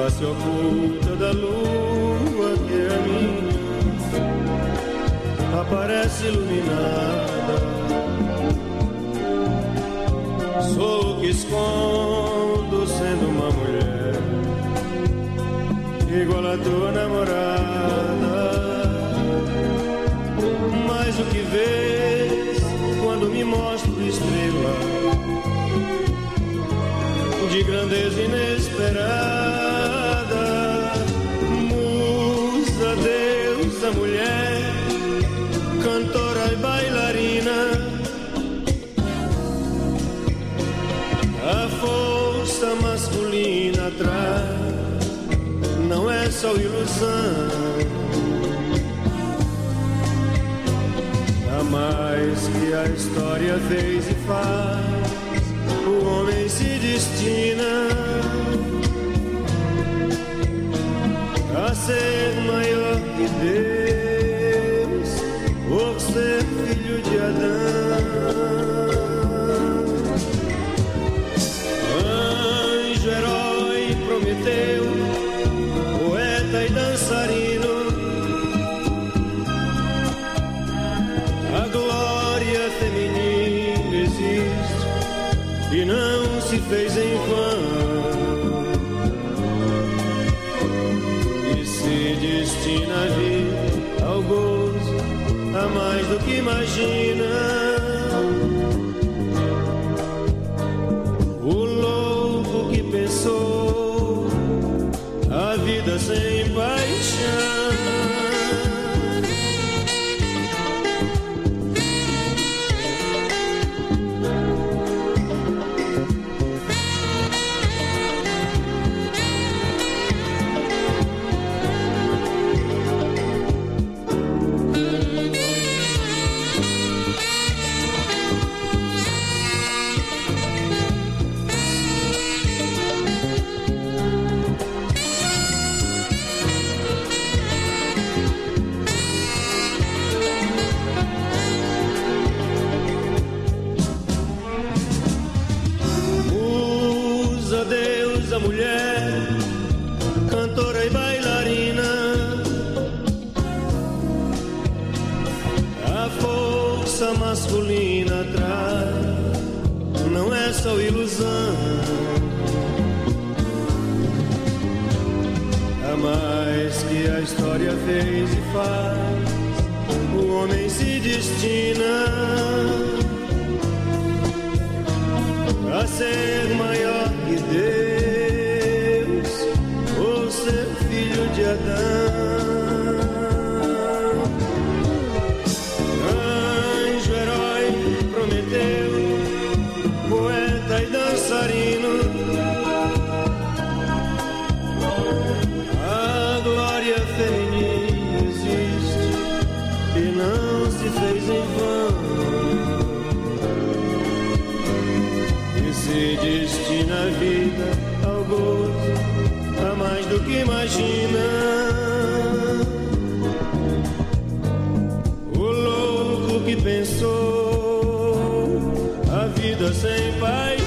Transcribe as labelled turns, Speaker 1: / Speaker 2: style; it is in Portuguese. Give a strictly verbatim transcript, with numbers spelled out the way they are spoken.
Speaker 1: face oculta da lua que é a minha, aparece iluminada. Sou o que escondo sendo uma mulher, igual a tua namorada. Mas o que vês quando me mostro estrela de grandeza inesperada? Musa, deusa, mulher, cantora e bailarina, a força masculina atrás não é só ilusão. Há mais que a história fez e faz, o homem se destina a ser maior que Deus, por ser filho de Adão. Anjo, herói, Prometeu, poeta e dançarino, a glória feminina existe e não se fez em vão. E se destina a vida ao gozo, a mais do que imagina. O louco que pensou a vida sem paixão. Deusa, mulher, cantora e bailarina, a força masculina atrás não é só ilusão. Há mais que a história fez e faz, o homem se destina a ser maior que Deus, ou ser filho de Adão. Anjo, herói, Prometeu, poeta e dançarino, a glória feminina existe e não se fez em vão. Se destina a vida ao gozo, a mais do que imagina. O louco que pensou a vida sem paixão.